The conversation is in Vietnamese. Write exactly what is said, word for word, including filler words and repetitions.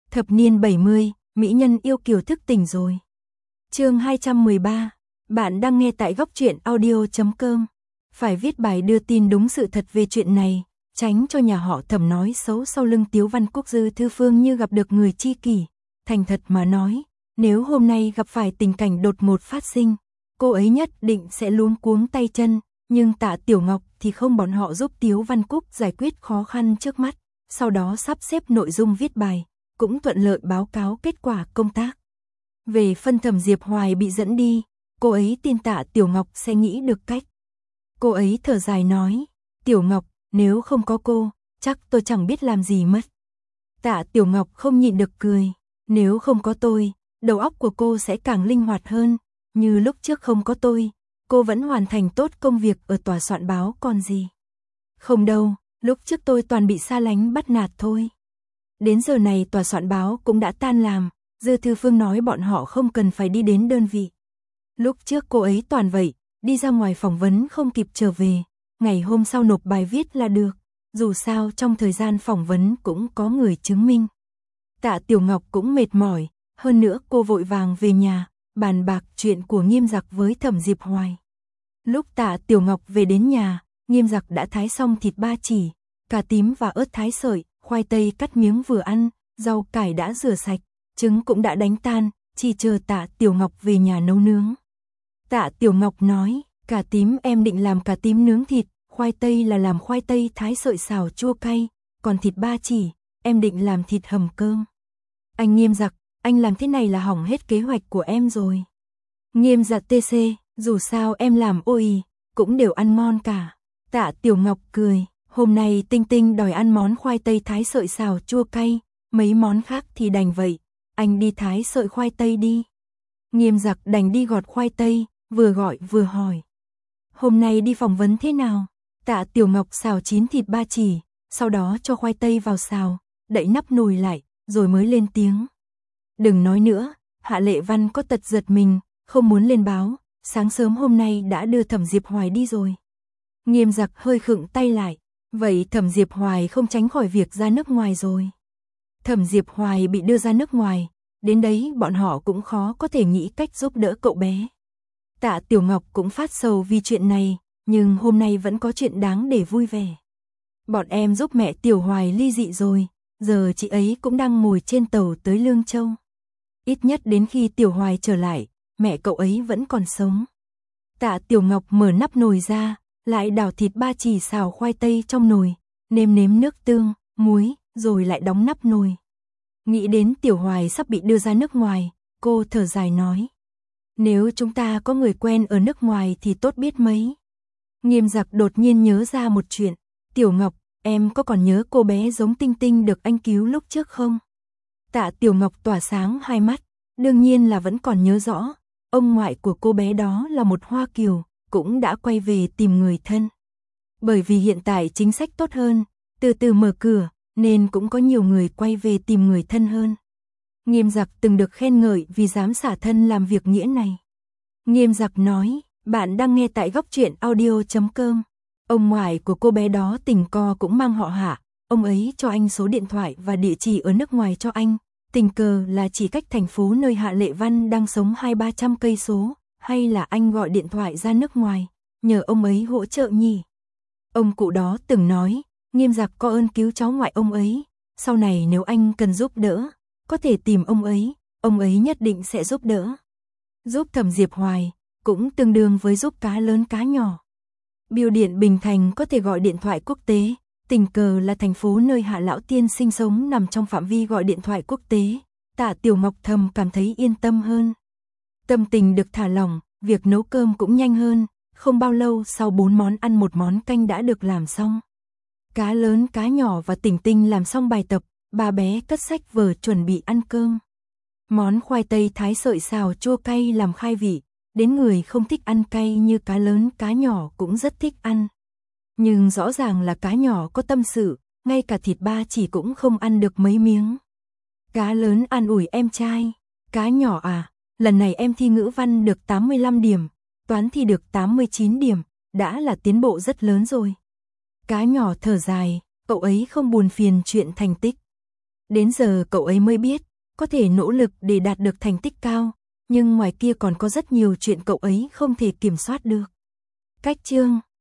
Thập niên bảy mươi, mỹ nhân yêu kiều thức tỉnh rồi. Chương hai trăm mười ba, bạn đang nghe tại góc truyện audio chấm com. Phải viết bài đưa tin đúng sự thật về chuyện này, tránh cho nhà họ Thẩm nói xấu sau lưng Tiếu Văn Quốc. Dư Thư Phương như gặp được người tri kỷ, thành thật mà nói, nếu hôm nay gặp phải tình cảnh đột ngột phát sinh, cô ấy nhất định sẽ luống cuống tay chân, nhưng Tạ Tiểu Ngọc thì không, bọn họ giúp Tiếu Văn Quốc giải quyết khó khăn trước mắt, sau đó sắp xếp nội dung viết bài, cũng thuận lợi báo cáo kết quả công tác. Về phân Thẩm Diệp Hoài bị dẫn đi, cô ấy tin Tạ Tiểu Ngọc sẽ nghĩ được cách. Cô ấy thở dài nói, Tiểu Ngọc, nếu không có cô, chắc tôi chẳng biết làm gì mất. Tạ Tiểu Ngọc không nhịn được cười, nếu không có tôi, đầu óc của cô sẽ càng linh hoạt hơn, như lúc trước không có tôi, cô vẫn hoàn thành tốt công việc ở tòa soạn báo còn gì. Không đâu, lúc trước tôi toàn bị xa lánh bắt nạt thôi. Đến giờ này tòa soạn báo cũng đã tan làm, Dư Thư Phương nói bọn họ không cần phải đi đến đơn vị. Lúc trước cô ấy toàn vậy, đi ra ngoài phỏng vấn không kịp trở về, ngày hôm sau nộp bài viết là được, dù sao trong thời gian phỏng vấn cũng có người chứng minh. Tạ Tiểu Ngọc cũng mệt mỏi, hơn nữa cô vội vàng về nhà, bàn bạc chuyện của Nghiêm Giặc với Thẩm Diệp Hoài. Lúc Tạ Tiểu Ngọc về đến nhà, Nghiêm Giặc đã thái xong thịt ba chỉ, cà tím và ớt thái sợi, khoai tây cắt miếng vừa ăn, rau cải đã rửa sạch, trứng cũng đã đánh tan, chỉ chờ Tạ Tiểu Ngọc về nhà nấu nướng. Tạ Tiểu Ngọc nói, cà tím em định làm cà tím nướng thịt, khoai tây là làm khoai tây thái sợi xào chua cay, còn thịt ba chỉ, em định làm thịt hầm cơm. Anh Nghiêm Giặc, anh làm thế này là hỏng hết kế hoạch của em rồi. Nghiêm Giặc tê xê, dù sao em làm ôi, cũng đều ăn ngon cả. Tạ Tiểu Ngọc cười, hôm nay Tinh Tinh đòi ăn món khoai tây thái sợi xào chua cay, mấy món khác thì đành vậy, anh đi thái sợi khoai tây đi. Nghiêm Giặc đành đi gọt khoai tây, vừa gọi vừa hỏi. Hôm nay đi phỏng vấn thế nào? Tạ Tiểu Ngọc xào chín thịt ba chỉ, sau đó cho khoai tây vào xào, đậy nắp nồi lại, rồi mới lên tiếng. Đừng nói nữa, Hạ Lệ Văn có tật giật mình, không muốn lên báo, sáng sớm hôm nay đã đưa Thẩm Diệp Hoài đi rồi. Nghiêm Giặc hơi khựng tay lại, vậy Thẩm Diệp Hoài không tránh khỏi việc ra nước ngoài rồi. Thẩm Diệp Hoài bị đưa ra nước ngoài, đến đấy bọn họ cũng khó có thể nghĩ cách giúp đỡ cậu bé. Tạ Tiểu Ngọc cũng phát sầu vì chuyện này, nhưng hôm nay vẫn có chuyện đáng để vui vẻ. Bọn em giúp mẹ Tiểu Hoài ly dị rồi, giờ chị ấy cũng đang ngồi trên tàu tới Lương Châu. Ít nhất đến khi Tiểu Hoài trở lại, mẹ cậu ấy vẫn còn sống. Tạ Tiểu Ngọc mở nắp nồi ra, lại đảo thịt ba chỉ xào khoai tây trong nồi, nêm nếm nước tương, muối, rồi lại đóng nắp nồi. Nghĩ đến Tiểu Hoài sắp bị đưa ra nước ngoài, cô thở dài nói. Nếu chúng ta có người quen ở nước ngoài thì tốt biết mấy. Nghiêm Giặc đột nhiên nhớ ra một chuyện. Tiểu Ngọc, em có còn nhớ cô bé giống Tinh Tinh được anh cứu lúc trước không? Tạ Tiểu Ngọc tỏa sáng hai mắt, đương nhiên là vẫn còn nhớ rõ. Ông ngoại của cô bé đó là một Hoa Kiều, cũng đã quay về tìm người thân. Bởi vì hiện tại chính sách tốt hơn, từ từ mở cửa, nên cũng có nhiều người quay về tìm người thân hơn. Nghiêm Giặc từng được khen ngợi vì dám xả thân làm việc nghĩa này. Nghiêm Giặc nói, bạn đang nghe tại góc truyện audio chấm com. Ông ngoại của cô bé đó tình cờ cũng mang họ Hạ, ông ấy cho anh số điện thoại và địa chỉ ở nước ngoài cho anh. Tình cờ là chỉ cách thành phố nơi Hạ Lệ Văn đang sống hai ba trăm cây số, hay là anh gọi điện thoại ra nước ngoài, nhờ ông ấy hỗ trợ nhỉ? Ông cụ đó từng nói, Nghiêm Giặc có ơn cứu cháu ngoại ông ấy, sau này nếu anh cần giúp đỡ, có thể tìm ông ấy, ông ấy nhất định sẽ giúp đỡ. Giúp Thẩm Diệp Hoài, cũng tương đương với giúp cá lớn cá nhỏ. Bưu điện Bình Thành có thể gọi điện thoại quốc tế, tình cờ là thành phố nơi Hạ Lão Tiên sinh sống nằm trong phạm vi gọi điện thoại quốc tế. Tạ Tiểu Ngọc thầm cảm thấy yên tâm hơn. Tâm tình được thả lỏng, việc nấu cơm cũng nhanh hơn, không bao lâu sau bốn món ăn một món canh đã được làm xong. Cá lớn cá nhỏ và Tỉnh Tinh làm xong bài tập, bà bé cất sách vở chuẩn bị ăn cơm. Món khoai tây thái sợi xào chua cay làm khai vị, đến người không thích ăn cay như cá lớn cá nhỏ cũng rất thích ăn. Nhưng rõ ràng là cá nhỏ có tâm sự, ngay cả thịt ba chỉ cũng không ăn được mấy miếng. Cá lớn an ủi em trai, cá nhỏ à, lần này em thi ngữ văn được tám mươi lăm điểm, toán thì được tám mươi chín điểm, đã là tiến bộ rất lớn rồi. Cá nhỏ thở dài, cậu ấy không buồn phiền chuyện thành tích. Đến giờ cậu ấy mới biết, có thể nỗ lực để đạt được thành tích cao, nhưng ngoài kia còn có rất nhiều chuyện cậu ấy không thể kiểm soát được. Cách chương